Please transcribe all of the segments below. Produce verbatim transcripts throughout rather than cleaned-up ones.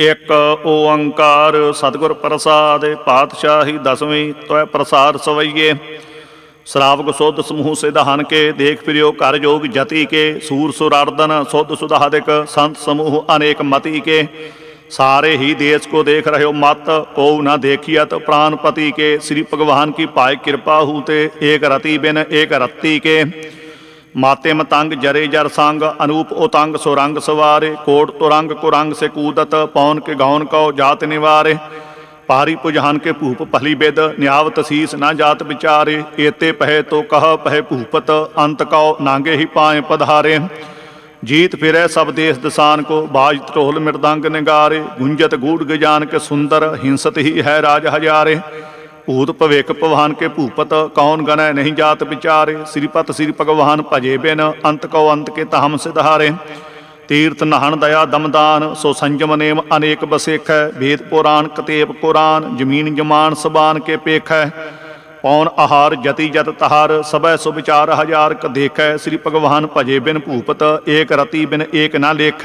एक ओंकार सतगुर प्रसाद पातशाही दसवीं त्वै प्रसाद सवैये। श्रावक सुध समूह सिधान के देख फिरियो कर जोग जति के। सूर सुरार्दन सुध सुधादिक संत समूह अनेक मति के। सारे ही देश को देख रहे हो मत को न देखियत प्राणपति के। श्री भगवान की पाए कृपा हूते एक रति बिन एक रत्ती के। माते मतंग जरे जर संग अनूप उतंग सुरंग सवारे। कोट तुरंग कुरंग से कूदत पौन के गौन कौ जात निवारे। पारी पुजहान के भूप भली बिद न्यावत शीस न जात विचारे। एते पहे तो कह पहे भूपत अंत कौ नांगे ही पाए पधारे। जीत फिरै सब देश दसान को बाज ढोल मृदंग निगारे। गुंजत गूढ़ गजान के सुंदर हिंसत ही है राज हजारे। भूत भविख भवान के भूपत कौन गणय नहीं जात विचारे। श्रीपत श्री भगवान भजे बिन अंत कौ अंत के तहम सिधारे। तीर्थ नहन दया दमदान सो संयम नेम अनेक बसेख। वेद पुराण कतेब कुरान जमीन जमान सबान के पेख। पौन आहार जति जत तहार सबै सुविचार हजार क देख। श्री भगवान भजे बिन भूपत एक रति बिन एक न लेख।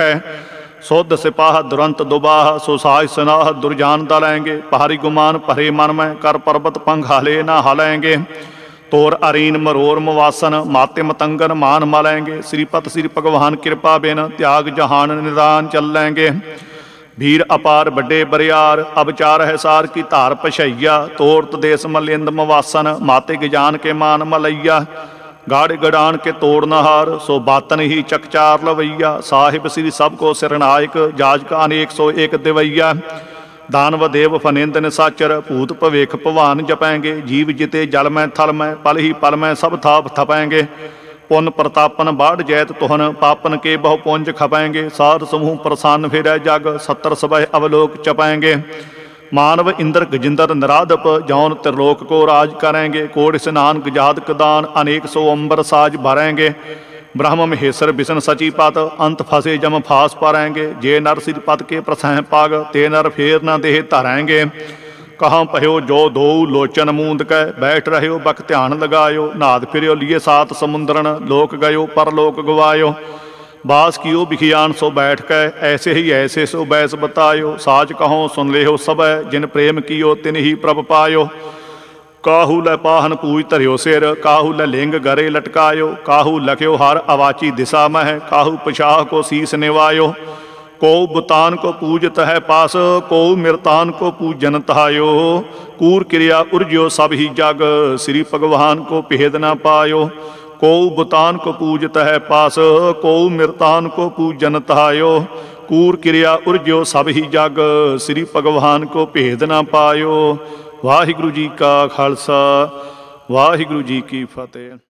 सुध सिपाह दुरंत दुबाह सो साज सनाह दुर्जान दलेंगे। पहारी गुमान भरे मन में कर पर्वत पंघाले न हालेंगे। तोर अरीन मरोर मवासन माते मतंगन मान मलेंगे। श्रीपत श्री भगवान कृपा बिन त्याग जहान निदान चलेंगे। भीर अपार बड़े बरियार अब चार है सार की धार पछैया। तोरत देश मलिंद मवासन माते गजान के मान मलैया। गाड़ गड़ान के तोड़ नहार सो बातन ही चकचार लवैया। साहिब श्री सब को सिरनायक जाज का अनेक सो एक दिवैया। दानव देव फनिंद निसाचर भूत भविख भवान जपेंगे। जीव जिते जल में थल में पल ही पल में सब थाप थपेंगे। पुन प्रतापन बाढ़ जैत तुहन पापन के बहु पुंज खपेंगे। साध समूह प्रसन्न फिरै जग सत्तर सबह अवलोक चपेंगे। मानव इंद्र गजिंदर निराधप जौन त्रिलोक को राज करेंगे। कोड़ स्नान गजाद कदान अनेक सो अंबर साज भरेंगे। ब्रह्म महेश्वर विष्णु सचीपत अंत फंसे जम फास पारेंगे। जे नर सिर पद के प्रसह पाग ते नर फेर न देह धरेंगे। कहाँ पह्यो जो दो लोचन मूंद कै बैठ रह्यो बक ध्यान लगायो। नाद फिरियो लिए सात समुंदरन लोक गयो परलोक गवायो। बास कियो बिखियान सो बैठ कै ऐसे ही ऐसे सो बैस बतायो। साज कहो सुन लेहो सब जिन प्रेम कियो तिन ही प्रभ पायो। काहू लै पाहन पूज धरियो सिर काहू लै लिंग गरे लटकायो। काहू लख्यो हर अवाची दिशा मह काहू पछाह को शीस निवायो। को बुतान को पूजत है पास को मृतान को पूजन तहायो। कूर क्रिया उर्ज्यो सब ही जग श्री भगवान को भेद न पायो। को बुतान को पूजत है पास को मृतान को पूजन तहायो। कूर क्रिया उर्ज्यो सब ही जग श्री भगवान को भेद न पायो। वाहिगुरु जी का खालसा वाहिगुरु जी की फतेह।